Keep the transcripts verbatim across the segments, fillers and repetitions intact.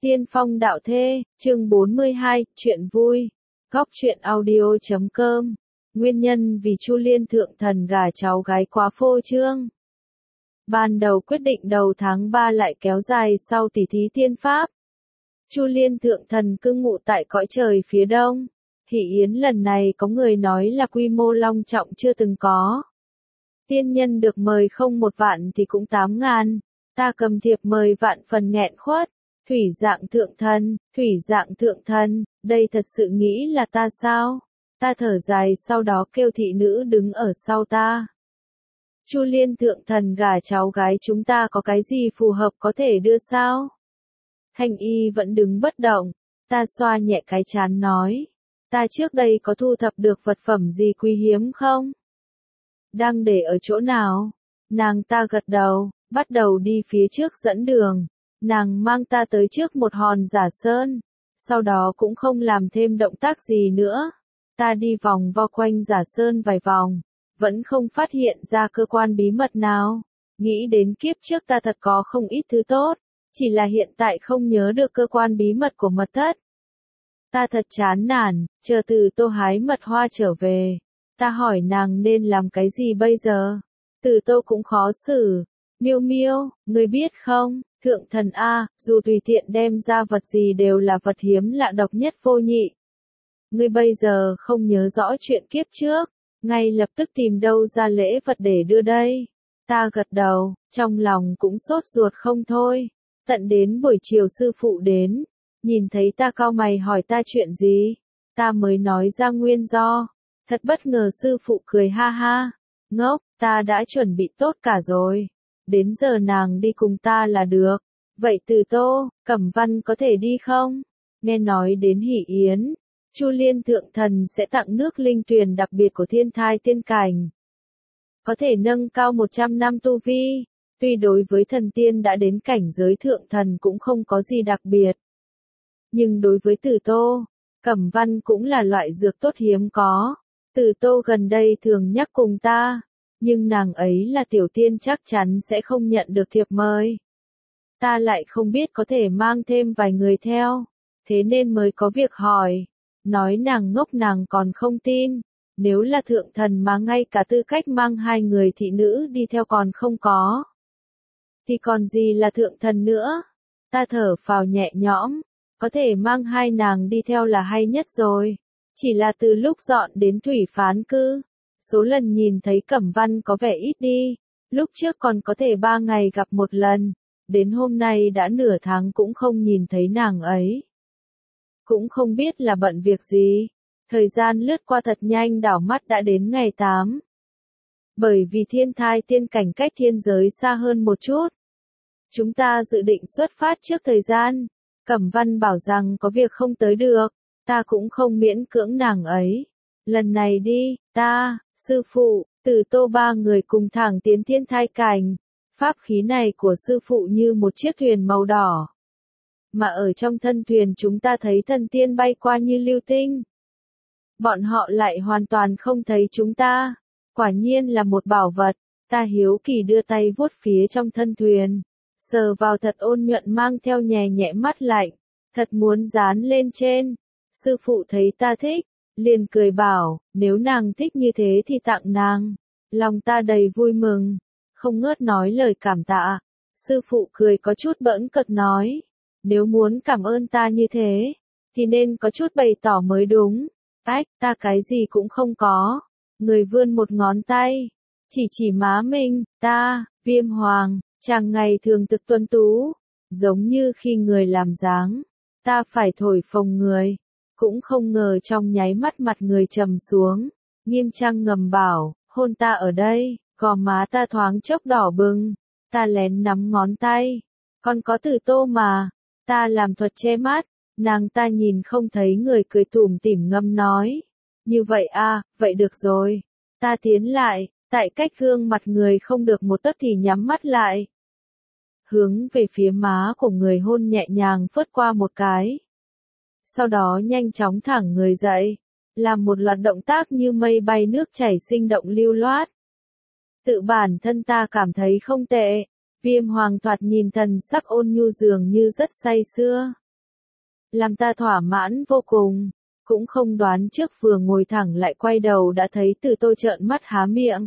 Tiên phong đạo thê, chương bốn mươi hai, chuyện vui. Góc truyện audio chấm com. Nguyên nhân vì Chu Liên thượng thần gả cháu gái quá phô trương. Ban đầu quyết định đầu tháng ba lại kéo dài sau tỉ thí tiên pháp. Chu Liên thượng thần cư ngụ tại cõi trời phía đông. Hỷ yến lần này có người nói là quy mô long trọng chưa từng có. Tiên nhân được mời không một vạn thì cũng tám ngàn. Ta cầm thiệp mời vạn phần nghẹn khuất. Thủy dạng thượng thần, thủy dạng thượng thần, đây thật sự nghĩ là ta sao? Ta thở dài sau đó kêu thị nữ đứng ở sau ta. Chu Liên thượng thần gả cháu gái chúng ta có cái gì phù hợp có thể đưa sao? Thanh y vẫn đứng bất động, ta xoa nhẹ cái trán nói. Ta trước đây có thu thập được vật phẩm gì quý hiếm không? Đang để ở chỗ nào? Nàng ta gật đầu, bắt đầu đi phía trước dẫn đường. Nàng mang ta tới trước một hòn giả sơn, sau đó cũng không làm thêm động tác gì nữa. Ta đi vòng vo quanh giả sơn vài vòng, vẫn không phát hiện ra cơ quan bí mật nào. Nghĩ đến kiếp trước ta thật có không ít thứ tốt, chỉ là hiện tại không nhớ được cơ quan bí mật của mật thất. Ta thật chán nản, chờ Từ Tô hái mật hoa trở về. Ta hỏi nàng nên làm cái gì bây giờ? Từ Tô cũng khó xử. Miêu Miêu, ngươi biết không? Thượng thần A, dù tùy tiện đem ra vật gì đều là vật hiếm lạ độc nhất vô nhị. Ngươi bây giờ không nhớ rõ chuyện kiếp trước, ngay lập tức tìm đâu ra lễ vật để đưa đây. Ta gật đầu, trong lòng cũng sốt ruột không thôi. Tận đến buổi chiều sư phụ đến, nhìn thấy ta cau mày hỏi ta chuyện gì, ta mới nói ra nguyên do. Thật bất ngờ sư phụ cười ha ha. Ngốc, ta đã chuẩn bị tốt cả rồi. Đến giờ nàng đi cùng ta là được. Vậy Từ Tô, Cẩm Văn có thể đi không? Nghe nói đến hỷ yến, Chu Liên thượng thần sẽ tặng nước linh tuyền đặc biệt của thiên thai tiên cảnh. Có thể nâng cao một trăm năm tu vi, tuy đối với thần tiên đã đến cảnh giới thượng thần cũng không có gì đặc biệt. Nhưng đối với Từ Tô, Cẩm Văn cũng là loại dược tốt hiếm có. Từ Tô gần đây thường nhắc cùng ta. Nhưng nàng ấy là tiểu tiên chắc chắn sẽ không nhận được thiệp mời. Ta lại không biết có thể mang thêm vài người theo, thế nên mới có việc hỏi. Nói nàng ngốc nàng còn không tin, nếu là thượng thần mà ngay cả tư cách mang hai người thị nữ đi theo còn không có. Thì còn gì là thượng thần nữa? Ta thở phào nhẹ nhõm, có thể mang hai nàng đi theo là hay nhất rồi. Chỉ là từ lúc dọn đến thủy phán cư, số lần nhìn thấy Cẩm Văn có vẻ ít đi, lúc trước còn có thể ba ngày gặp một lần, đến hôm nay đã nửa tháng cũng không nhìn thấy nàng ấy. Cũng không biết là bận việc gì, thời gian lướt qua thật nhanh đảo mắt đã đến ngày tám. Bởi vì thiên thai tiên cảnh cách thiên giới xa hơn một chút. Chúng ta dự định xuất phát trước thời gian, Cẩm Văn bảo rằng có việc không tới được, ta cũng không miễn cưỡng nàng ấy. Lần này đi, ta, sư phụ, Từ Tô ba người cùng thẳng tiến thiên thai cảnh. Pháp khí này của sư phụ như một chiếc thuyền màu đỏ. Mà ở trong thân thuyền chúng ta thấy thần tiên bay qua như lưu tinh. Bọn họ lại hoàn toàn không thấy chúng ta. Quả nhiên là một bảo vật. Ta hiếu kỳ đưa tay vuốt phía trong thân thuyền. Sờ vào thật ôn nhuận mang theo nhẹ nhẹ mắt lạnh. Thật muốn dán lên trên. Sư phụ thấy ta thích, liền cười bảo, nếu nàng thích như thế thì tặng nàng. Lòng ta đầy vui mừng, không ngớt nói lời cảm tạ. Sư phụ cười có chút bỡn cợt nói, nếu muốn cảm ơn ta như thế, thì nên có chút bày tỏ mới đúng. Ách, ta cái gì cũng không có. Người vươn một ngón tay, chỉ chỉ má mình, ta, Viêm Hoàng, chàng ngày thường thực tuân tú, giống như khi người làm dáng. Ta phải thổi phồng người. Cũng không ngờ trong nháy mắt mặt người trầm xuống, nghiêm trang ngầm bảo, hôn ta ở đây, gò má ta thoáng chốc đỏ bừng, ta lén nắm ngón tay, còn có Từ Tô mà, ta làm thuật che mắt, nàng ta nhìn không thấy người cười tủm tỉm ngâm nói, như vậy à, vậy được rồi, ta tiến lại, tại cách gương mặt người không được một tấc thì nhắm mắt lại, hướng về phía má của người hôn nhẹ nhàng phớt qua một cái. Sau đó nhanh chóng thẳng người dậy, làm một loạt động tác như mây bay nước chảy sinh động lưu loát. Tự bản thân ta cảm thấy không tệ, Viêm Hoàng thoạt nhìn thần sắc ôn nhu dường như rất say sưa. làm ta thỏa mãn vô cùng. Cũng không đoán trước vừa ngồi thẳng lại quay đầu đã thấy Từ Tô trợn mắt há miệng.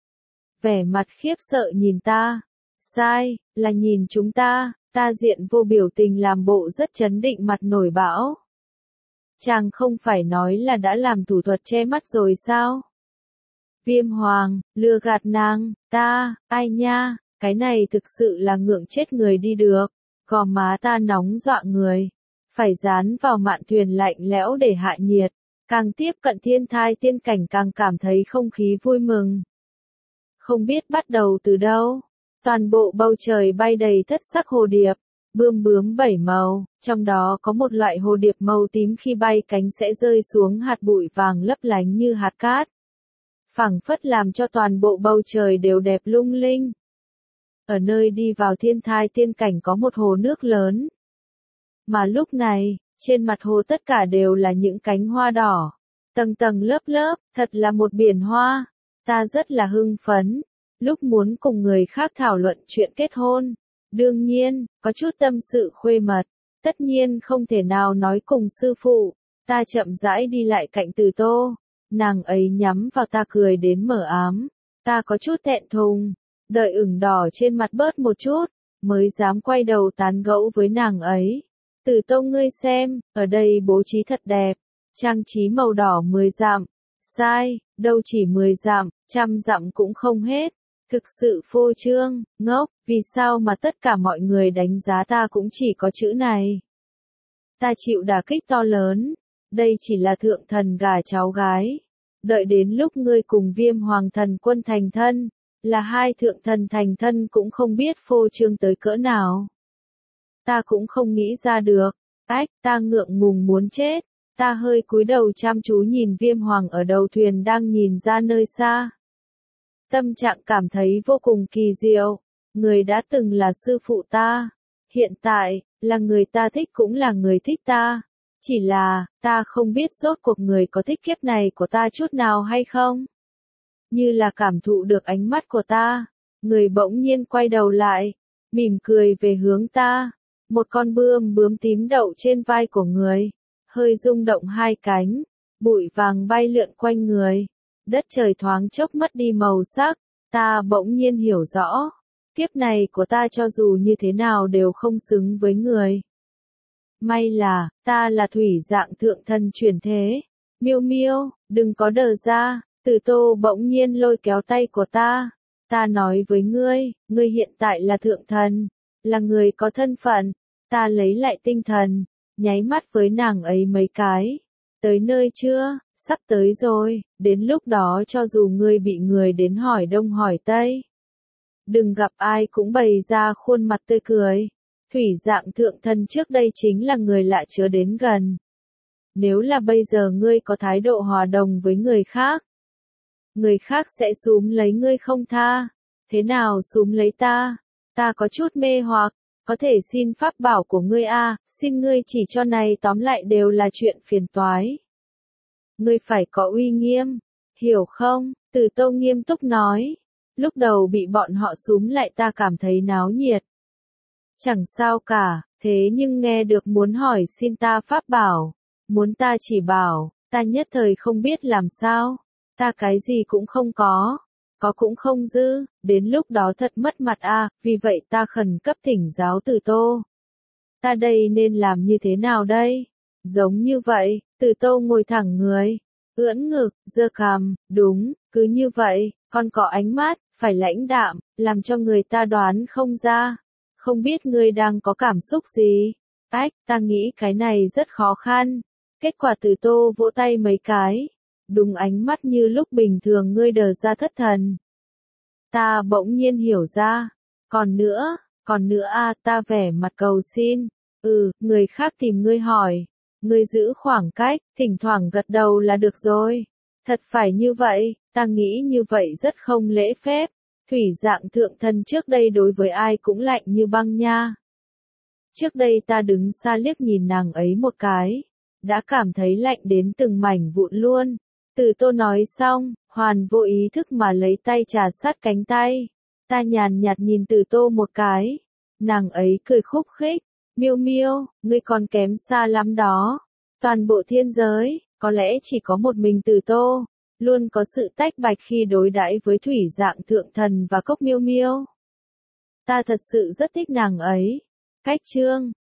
Vẻ mặt khiếp sợ nhìn ta. Sai, là nhìn chúng ta, ta diện vô biểu tình làm bộ rất chấn định mặt nổi bão. Chàng không phải nói là đã làm thủ thuật che mắt rồi sao? Viêm Hoàng, lừa gạt nàng, ta, ai nha, cái này thực sự là ngượng chết người đi được. Gò má ta nóng dọa người. Phải dán vào mạn thuyền lạnh lẽo để hạ nhiệt. Càng tiếp cận thiên thai tiên cảnh càng cảm thấy không khí vui mừng. Không biết bắt đầu từ đâu. Toàn bộ bầu trời bay đầy thất sắc hồ điệp. Bươm bướm bảy màu, trong đó có một loại hồ điệp màu tím khi bay cánh sẽ rơi xuống hạt bụi vàng lấp lánh như hạt cát. Phảng phất làm cho toàn bộ bầu trời đều đẹp lung linh. Ở nơi đi vào thiên thai tiên cảnh có một hồ nước lớn. Mà lúc này, trên mặt hồ tất cả đều là những cánh hoa đỏ. Tầng tầng lớp lớp, thật là một biển hoa. Ta rất là hưng phấn. Lúc muốn cùng người khác thảo luận chuyện kết hôn. Đương nhiên, có chút tâm sự khuê mật. Tất nhiên không thể nào nói cùng sư phụ. Ta chậm rãi đi lại cạnh Từ Tô. Nàng ấy nhắm vào ta cười đến mở ám. Ta có chút thẹn thùng. Đợi ửng đỏ trên mặt bớt một chút. Mới dám quay đầu tán gẫu với nàng ấy. Từ Tô ngươi xem, ở đây bố trí thật đẹp. Trang trí màu đỏ mười dặm. Sai, đâu chỉ mười dặm, trăm dặm cũng không hết. Thực sự phô trương, ngốc, vì sao mà tất cả mọi người đánh giá ta cũng chỉ có chữ này. Ta chịu đả kích to lớn. Đây chỉ là thượng thần gả cháu gái. Đợi đến lúc ngươi cùng Viêm Hoàng thần quân thành thân, là hai thượng thần thành thân cũng không biết phô trương tới cỡ nào. Ta cũng không nghĩ ra được. Ách, ta ngượng ngùng muốn chết. Ta hơi cúi đầu chăm chú nhìn Viêm Hoàng ở đầu thuyền đang nhìn ra nơi xa. Tâm trạng cảm thấy vô cùng kỳ diệu. Người đã từng là sư phụ ta. Hiện tại, là người ta thích cũng là người thích ta. Chỉ là, ta không biết rốt cuộc người có thích kiếp này của ta chút nào hay không. Như là cảm thụ được ánh mắt của ta. Người bỗng nhiên quay đầu lại. Mỉm cười về hướng ta. Một con bươm bướm tím đậu trên vai của người. Hơi rung động hai cánh. Bụi vàng bay lượn quanh người. Đất trời thoáng chốc mất đi màu sắc. Ta bỗng nhiên hiểu rõ. Kiếp này của ta cho dù như thế nào đều không xứng với người. May là, ta là thủy dạng thượng thần chuyển thế. Miêu miêu, đừng có đờ ra. Từ Tô bỗng nhiên lôi kéo tay của ta. Ta nói với ngươi, ngươi hiện tại là thượng thần. Là người có thân phận. Ta lấy lại tinh thần. Nháy mắt với nàng ấy mấy cái. Tới nơi chưa? Sắp tới rồi. Đến lúc đó cho dù ngươi bị người đến hỏi đông hỏi tây. Đừng gặp ai cũng bày ra khuôn mặt tươi cười. Thủy dạng thượng thần trước đây chính là người lạ chớ đến gần. Nếu là bây giờ ngươi có thái độ hòa đồng với người khác. Người khác sẽ súm lấy ngươi không tha. Thế nào súm lấy ta? Ta có chút mê hoặc. Có thể xin pháp bảo của ngươi a, xin ngươi chỉ cho này tóm lại đều là chuyện phiền toái. Ngươi phải có uy nghiêm. Hiểu không? Từ Tô nghiêm túc nói. Lúc đầu bị bọn họ súm lại ta cảm thấy náo nhiệt. Chẳng sao cả, thế nhưng nghe được muốn hỏi xin ta pháp bảo. Muốn ta chỉ bảo, ta nhất thời không biết làm sao. Ta cái gì cũng không có. Có cũng không dư, đến lúc đó thật mất mặt a, à, vì vậy ta khẩn cấp thỉnh giáo Từ Tô. Ta đây nên làm như thế nào đây? Giống như vậy, Từ Tô ngồi thẳng người, ưỡn ngực, giơ cằm, đúng, cứ như vậy, còn có ánh mắt, phải lãnh đạm, làm cho người ta đoán không ra. Không biết ngươi đang có cảm xúc gì? Ách, ta nghĩ cái này rất khó khăn. Kết quả Từ Tô vỗ tay mấy cái. Đúng ánh mắt như lúc bình thường ngươi đờ ra thất thần. Ta bỗng nhiên hiểu ra. Còn nữa, còn nữa a, à, ta vẻ mặt cầu xin. Ừ, người khác tìm ngươi hỏi. Ngươi giữ khoảng cách, thỉnh thoảng gật đầu là được rồi. Thật phải như vậy, ta nghĩ như vậy rất không lễ phép. Thủy dạng thượng thần trước đây đối với ai cũng lạnh như băng nha. Trước đây ta đứng xa liếc nhìn nàng ấy một cái. Đã cảm thấy lạnh đến từng mảnh vụn luôn. Từ Tô nói xong, hoàn vô ý thức mà lấy tay trà sát cánh tay. Ta nhàn nhạt nhìn Từ Tô một cái. Nàng ấy cười khúc khích. Miêu Miêu, ngươi còn kém xa lắm đó. Toàn bộ thiên giới, có lẽ chỉ có một mình Từ Tô, luôn có sự tách bạch khi đối đãi với thủy dạng thượng thần và cốc Miêu Miêu. Ta thật sự rất thích nàng ấy. Cách chương